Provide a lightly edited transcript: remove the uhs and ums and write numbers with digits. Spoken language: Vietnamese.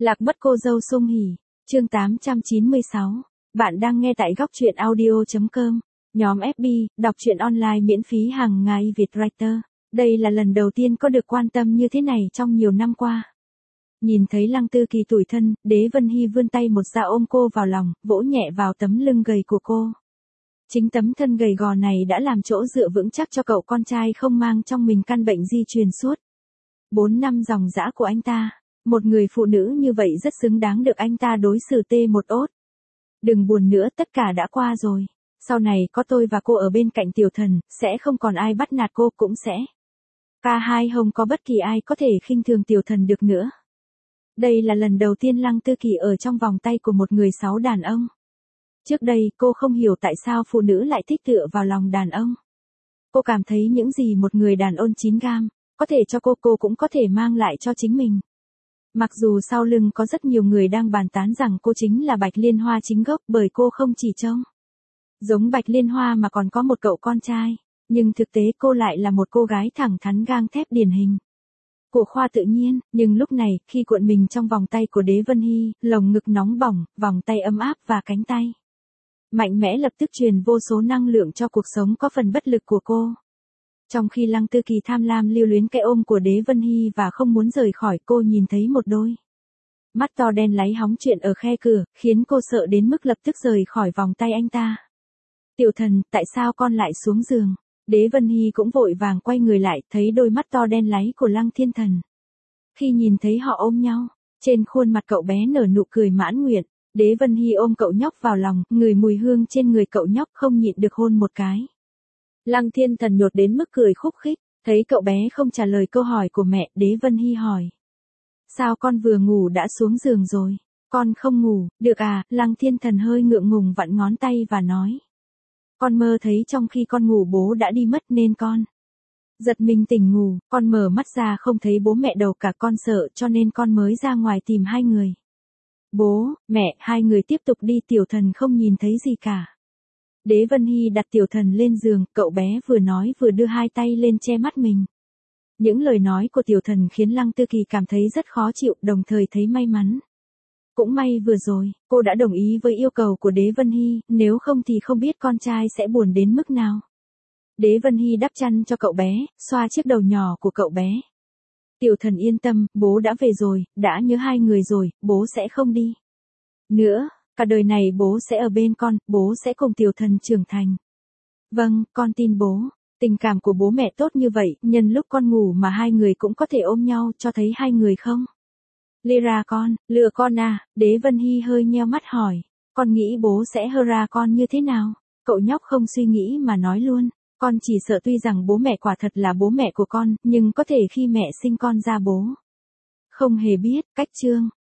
Lạc mất cô dâu Sung Hỉ, chương 896. Bạn đang nghe tại góc truyện audio.com. Nhóm FB, đọc truyện online miễn phí hàng ngày Việt Writer. Đây là lần đầu tiên có được quan tâm như thế này trong nhiều năm qua. Nhìn thấy Lăng Tư Kỳ tủi thân, Đế Vân Hy vươn tay một ra ôm cô vào lòng, vỗ nhẹ vào tấm lưng gầy của cô. Chính tấm thân gầy gò này đã làm chỗ dựa vững chắc cho cậu con trai không mang trong mình căn bệnh di truyền suốt 4 năm dòng dã của anh ta. Một người phụ nữ như vậy rất xứng đáng được anh ta đối xử tê một ốt. Đừng buồn nữa, tất cả đã qua rồi. Sau này có tôi và cô ở bên cạnh Tiểu Thần, sẽ không còn ai bắt nạt cô, cũng sẽ không có bất kỳ ai có thể khinh thường Tiểu Thần được nữa. Đây là lần đầu tiên Lăng Tư Kỳ ở trong vòng tay của một người sáu đàn ông. Trước đây cô không hiểu tại sao phụ nữ lại thích tựa vào lòng đàn ông. Cô cảm thấy những gì một người đàn ông 9 gam có thể cho cô cũng có thể mang lại cho chính mình. Mặc dù sau lưng có rất nhiều người đang bàn tán rằng cô chính là Bạch Liên Hoa chính gốc, bởi cô không chỉ trông giống Bạch Liên Hoa mà còn có một cậu con trai, nhưng thực tế cô lại là một cô gái thẳng thắn gang thép điển hình của khoa tự nhiên. Nhưng lúc này, khi cuộn mình trong vòng tay của Đế Vân Hy, lồng ngực nóng bỏng, vòng tay ấm áp và cánh tay mạnh mẽ lập tức truyền vô số năng lượng cho cuộc sống có phần bất lực của cô. Trong khi Lăng Tư Kỳ tham lam lưu luyến cái ôm của Đế Vân Hy và không muốn rời khỏi, cô nhìn thấy một đôi mắt to đen láy hóng chuyện ở khe cửa, khiến cô sợ đến mức lập tức rời khỏi vòng tay anh ta. Tiểu Thần, tại sao con lại xuống giường? Đế Vân Hy cũng vội vàng quay người lại, thấy đôi mắt to đen láy của Lăng Thiên Thần. Khi nhìn thấy họ ôm nhau, trên khuôn mặt cậu bé nở nụ cười mãn nguyện. Đế Vân Hy ôm cậu nhóc vào lòng, ngửi mùi hương trên người cậu nhóc, không nhịn được hôn một cái. Lăng Thiên Thần nhột đến mức cười khúc khích, thấy cậu bé không trả lời câu hỏi của mẹ, Đế Vân Hy hỏi. Sao con vừa ngủ đã xuống giường rồi? Con không ngủ, được à? Lăng Thiên Thần hơi ngượng ngùng vặn ngón tay và nói. Con mơ thấy trong khi con ngủ bố đã đi mất nên con giật mình tỉnh ngủ, con mở mắt ra không thấy bố mẹ đâu cả, con sợ cho nên con mới ra ngoài tìm hai người. Bố, mẹ, hai người tiếp tục đi, Tiểu Thần không nhìn thấy gì cả. Đế Vân Hy đặt Tiểu Thần lên giường, cậu bé vừa nói vừa đưa hai tay lên che mắt mình. Những lời nói của Tiểu Thần khiến Lăng Tư Kỳ cảm thấy rất khó chịu, đồng thời thấy may mắn. Cũng may vừa rồi, cô đã đồng ý với yêu cầu của Đế Vân Hy, nếu không thì không biết con trai sẽ buồn đến mức nào. Đế Vân Hy đắp chăn cho cậu bé, xoa chiếc đầu nhỏ của cậu bé. Tiểu Thần yên tâm, bố đã về rồi, đã nhớ hai người rồi, bố sẽ không đi nữa, cả đời này bố sẽ ở bên con, bố sẽ cùng Tiểu Thần trưởng thành. Vâng, con tin bố. Tình cảm của bố mẹ tốt như vậy, nhân lúc con ngủ mà hai người cũng có thể ôm nhau, cho thấy hai người không? Lira con, lừa con à? Đế Vân Hy hơi nheo mắt hỏi. Con nghĩ bố sẽ hơ ra con như thế nào? Cậu nhóc không suy nghĩ mà nói luôn. Con chỉ sợ tuy rằng bố mẹ quả thật là bố mẹ của con, nhưng có thể khi mẹ sinh con ra bố không hề biết. Cách chương